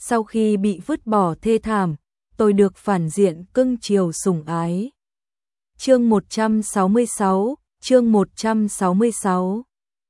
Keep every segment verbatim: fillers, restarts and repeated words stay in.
sau khi bị vứt bỏ thê thảm, tôi được phản diện cưng chiều sủng ái. Chương một trăm sáu mươi sáu, chương một trăm sáu mươi sáu.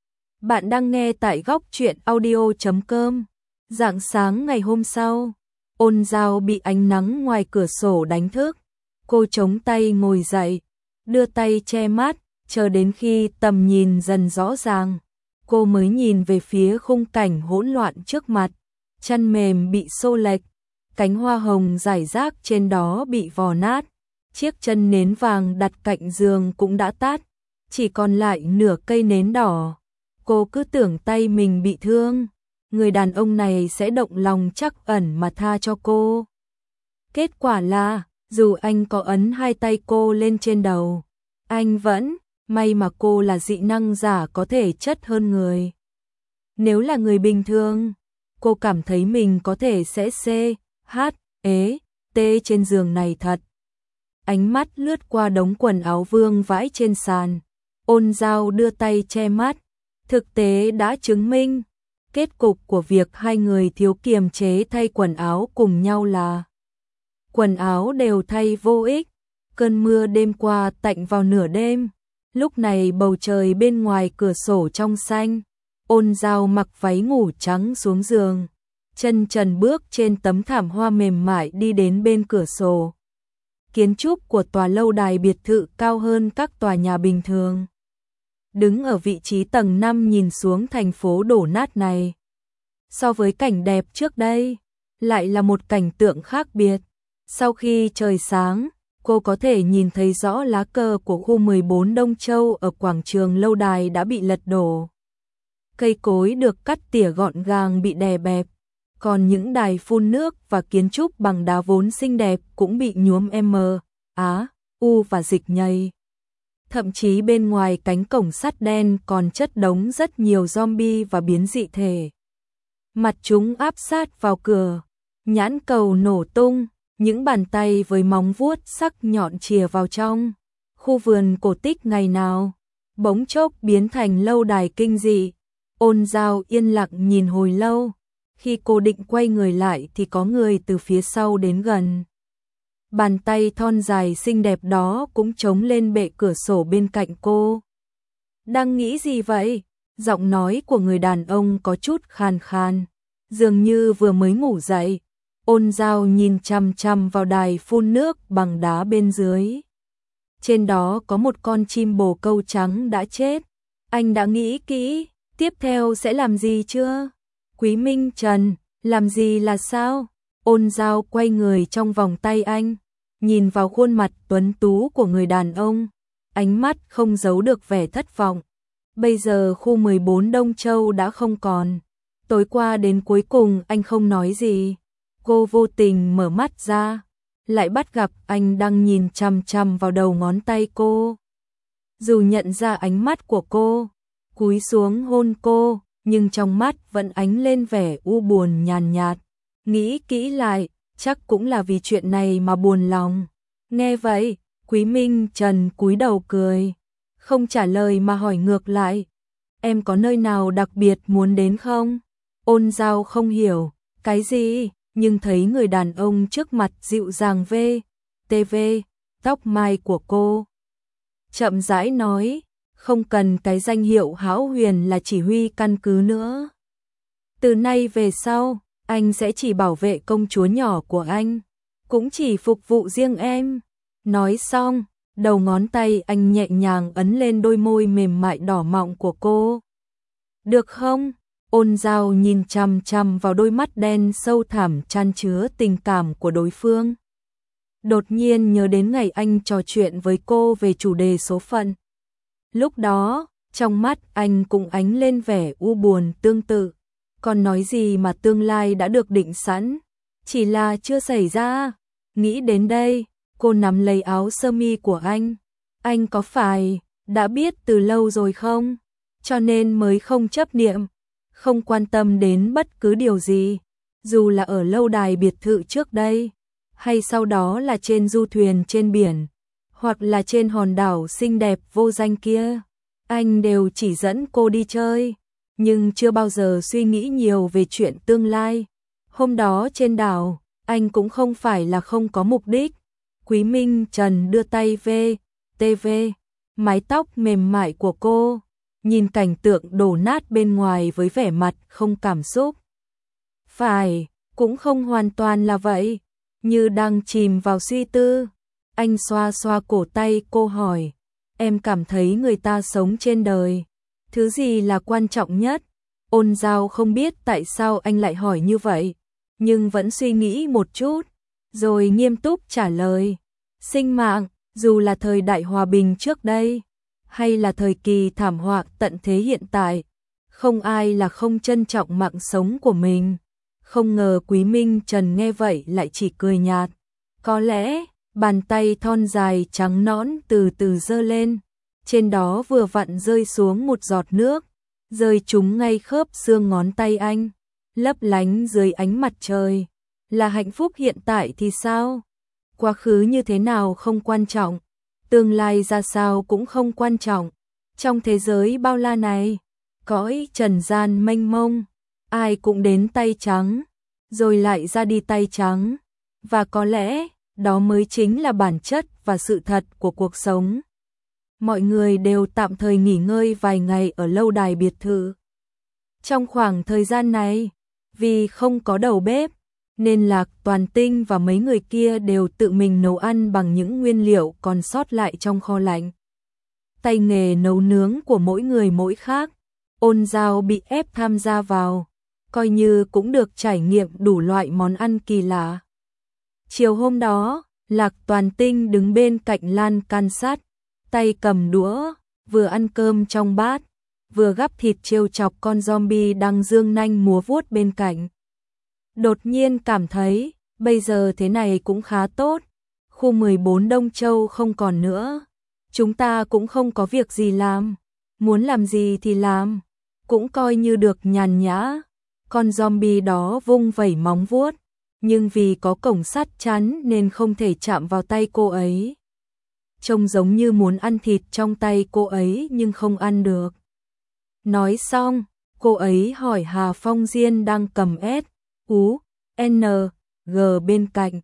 Bạn đang nghe tại góc truyện audio chấm com. Rạng sáng ngày hôm sau, Ôn Giao bị ánh nắng ngoài cửa sổ đánh thức. Cô chống tay ngồi dậy, đưa tay che mắt, chờ đến khi tầm nhìn dần rõ ràng, cô mới nhìn về phía khung cảnh hỗn loạn trước mặt. Chăn mềm bị xô lệch, cánh hoa hồng rải rác trên đó bị vò nát, chiếc chân nến vàng đặt cạnh giường cũng đã tắt, chỉ còn lại nửa cây nến đỏ. Cô cứ tưởng tay mình bị thương, người đàn ông này sẽ động lòng trắc ẩn mà tha cho cô. Kết quả là, dù anh có ấn hai tay cô lên trên đầu, anh vẫn, may mà cô là dị năng giả có thể chất hơn người. Nếu là người bình thường, cô cảm thấy mình có thể sẽ C, H, ế, T trên giường này thật. Ánh mắt lướt qua đống quần áo vương vãi trên sàn. Ôn Giao đưa tay che mắt. Thực tế đã chứng minh, kết cục của việc hai người thiếu kiềm chế thay quần áo cùng nhau là quần áo đều thay vô ích. Cơn mưa đêm qua tạnh vào nửa đêm. Lúc này bầu trời bên ngoài cửa sổ trong xanh. Ôn Giao mặc váy ngủ trắng xuống giường, chân trần bước trên tấm thảm hoa mềm mại đi đến bên cửa sổ. Kiến trúc của tòa lâu đài biệt thự cao hơn các tòa nhà bình thường. Đứng ở vị trí tầng năm nhìn xuống thành phố đổ nát này, so với cảnh đẹp trước đây, lại là một cảnh tượng khác biệt. Sau khi trời sáng, cô có thể nhìn thấy rõ lá cờ của khu mười bốn Đông Châu ở quảng trường lâu đài đã bị lật đổ. Cây cối được cắt tỉa gọn gàng bị đè bẹp, còn những đài phun nước và kiến trúc bằng đá vốn xinh đẹp cũng bị nhuốm M, Á, U và dịch nhầy. Thậm chí bên ngoài cánh cổng sắt đen còn chất đống rất nhiều zombie và biến dị thể. Mặt chúng áp sát vào cửa, nhãn cầu nổ tung, những bàn tay với móng vuốt sắc nhọn chìa vào trong. Khu vườn cổ tích ngày nào bỗng chốc biến thành lâu đài kinh dị. Ôn Giao yên lặng nhìn hồi lâu. Khi cô định quay người lại thì có người từ phía sau đến gần. Bàn tay thon dài xinh đẹp đó cũng chống lên bệ cửa sổ bên cạnh cô. Đang nghĩ gì vậy? Giọng nói của người đàn ông có chút khàn khàn, dường như vừa mới ngủ dậy. Ôn Giao nhìn chằm chằm vào đài phun nước bằng đá bên dưới. Trên đó có một con chim bồ câu trắng đã chết. Anh đã nghĩ kỹ, tiếp theo sẽ làm gì chưa? Quý Minh Trần, làm gì là sao? Ôn Giao quay người trong vòng tay anh, nhìn vào khuôn mặt tuấn tú của người đàn ông, ánh mắt không giấu được vẻ thất vọng. Bây giờ khu mười bốn Đông Châu đã không còn. Tối qua đến cuối cùng anh không nói gì. Cô vô tình mở mắt ra, lại bắt gặp anh đang nhìn chằm chằm vào đầu ngón tay cô. Dù nhận ra ánh mắt của cô, cúi xuống hôn cô, nhưng trong mắt vẫn ánh lên vẻ u buồn nhàn nhạt. Nghĩ kỹ lại, chắc cũng là vì chuyện này mà buồn lòng. Nghe vậy, Quý Minh Trần cúi đầu cười, không trả lời mà hỏi ngược lại. Em có nơi nào đặc biệt muốn đến không? Ôn Giao không hiểu, cái gì, nhưng thấy người đàn ông trước mặt dịu dàng vê, tê vê, tóc mai của cô. Chậm rãi nói, không cần cái danh hiệu Hão Huyền là chỉ huy căn cứ nữa. Từ nay về sau, anh sẽ chỉ bảo vệ công chúa nhỏ của anh, cũng chỉ phục vụ riêng em. Nói xong, đầu ngón tay anh nhẹ nhàng ấn lên đôi môi mềm mại đỏ mọng của cô. Được không? Ôn Giao nhìn chằm chằm vào đôi mắt đen sâu thẳm chan chứa tình cảm của đối phương. Đột nhiên nhớ đến ngày anh trò chuyện với cô về chủ đề số phận. Lúc đó, trong mắt anh cũng ánh lên vẻ u buồn tương tự. Còn nói gì mà tương lai đã được định sẵn, chỉ là chưa xảy ra. Nghĩ đến đây, cô nắm lấy áo sơ mi của anh. Anh có phải đã biết từ lâu rồi không? Cho nên mới không chấp niệm, không quan tâm đến bất cứ điều gì, dù là ở lâu đài biệt thự trước đây, hay sau đó là trên du thuyền trên biển, hoặc là trên hòn đảo xinh đẹp vô danh kia. Anh đều chỉ dẫn cô đi chơi, nhưng chưa bao giờ suy nghĩ nhiều về chuyện tương lai, Hôm đó trên đảo, anh cũng không phải là không có mục đích. Quý Minh Trần đưa tay về, tê vê, mái tóc mềm mại của cô, nhìn cảnh tượng đổ nát bên ngoài với vẻ mặt không cảm xúc. Phải, cũng không hoàn toàn là vậy, như đang chìm vào suy tư. Anh xoa xoa cổ tay cô hỏi, em cảm thấy người ta sống trên đời, thứ gì là quan trọng nhất? Ôn Giao không biết tại sao anh lại hỏi như vậy, nhưng vẫn suy nghĩ một chút, rồi nghiêm túc trả lời. Sinh mạng, dù là thời đại hòa bình trước đây, hay là thời kỳ thảm họa tận thế hiện tại, không ai là không trân trọng mạng sống của mình. Không ngờ Quý Minh Trần nghe vậy lại chỉ cười nhạt. Có lẽ, bàn tay thon dài trắng nõn từ từ giơ lên, trên đó vừa vặn rơi xuống một giọt nước, rơi trúng ngay khớp xương ngón tay anh, lấp lánh dưới ánh mặt trời. Là hạnh phúc hiện tại thì sao? Quá khứ như thế nào không quan trọng, tương lai ra sao cũng không quan trọng. Trong thế giới bao la này, cõi trần gian mênh mông, ai cũng đến tay trắng, rồi lại ra đi tay trắng. Và có lẽ, đó mới chính là bản chất và sự thật của cuộc sống. Mọi người đều tạm thời nghỉ ngơi vài ngày ở lâu đài biệt thự. Trong khoảng thời gian này, vì không có đầu bếp, nên Lạc Toàn Tinh và mấy người kia đều tự mình nấu ăn bằng những nguyên liệu còn sót lại trong kho lạnh. Tay nghề nấu nướng của mỗi người mỗi khác, Ôn Giao bị ép tham gia vào, coi như cũng được trải nghiệm đủ loại món ăn kỳ lạ. Chiều hôm đó, Lạc Toàn Tinh đứng bên cạnh lan can sắt, tay cầm đũa, vừa ăn cơm trong bát, vừa gắp thịt trêu chọc con zombie đang dương nanh múa vuốt bên cạnh. Đột nhiên cảm thấy, bây giờ thế này cũng khá tốt, khu mười bốn Đông Châu không còn nữa, chúng ta cũng không có việc gì làm, muốn làm gì thì làm, cũng coi như được nhàn nhã. Con zombie đó vung vẩy móng vuốt, nhưng vì có cổng sắt chắn nên không thể chạm vào tay cô ấy. Trông giống như muốn ăn thịt trong tay cô ấy nhưng không ăn được. Nói xong, cô ấy hỏi Hà Phong Diên đang cầm S, U, N, G bên cạnh.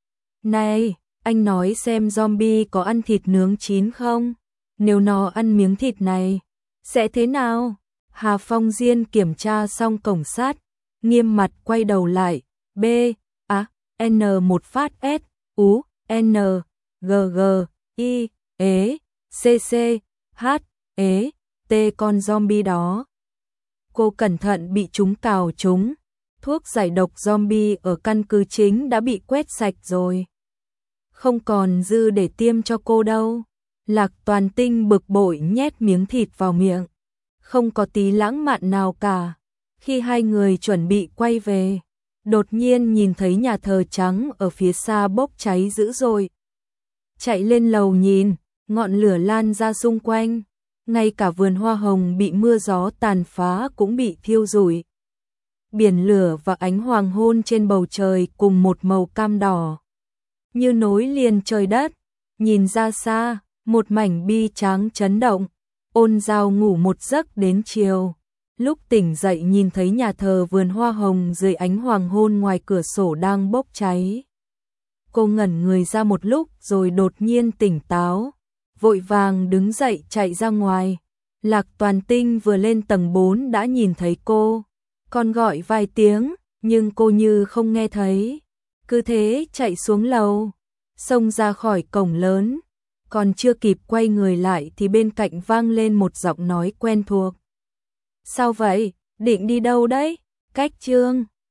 Này, anh nói xem zombie có ăn thịt nướng chín không? Nếu nó ăn miếng thịt này, sẽ thế nào? Hà Phong Diên kiểm tra xong cổng sắt, nghiêm mặt quay đầu lại, B, A, N một phát S, U, N, G, G, I, ế, C, C, H, ế, T con zombie đó. Cô cẩn thận bị chúng cào trúng, thuốc giải độc zombie ở căn cứ chính đã bị quét sạch rồi. Không còn dư để tiêm cho cô đâu. Lạc Toàn Tinh bực bội nhét miếng thịt vào miệng, không có tí lãng mạn nào cả. Khi hai người chuẩn bị quay về, đột nhiên nhìn thấy nhà thờ trắng ở phía xa bốc cháy dữ dội. Chạy lên lầu nhìn, ngọn lửa lan ra xung quanh, ngay cả vườn hoa hồng bị mưa gió tàn phá cũng bị thiêu rụi. Biển lửa và ánh hoàng hôn trên bầu trời cùng một màu cam đỏ, như nối liền trời đất. Nhìn ra xa, một mảnh bi tráng chấn động. Ôn Giao ngủ một giấc đến chiều, lúc tỉnh dậy nhìn thấy nhà thờ vườn hoa hồng dưới ánh hoàng hôn ngoài cửa sổ đang bốc cháy. Cô ngẩn người ra một lúc rồi đột nhiên tỉnh táo, vội vàng đứng dậy chạy ra ngoài. Lạc Toàn Tinh vừa lên tầng bốn đã nhìn thấy cô, còn gọi vài tiếng, nhưng cô như không nghe thấy. Cứ thế chạy xuống lầu, xông ra khỏi cổng lớn, còn chưa kịp quay người lại thì bên cạnh vang lên một giọng nói quen thuộc. Sao vậy, định đi đâu đấy? Cách Trương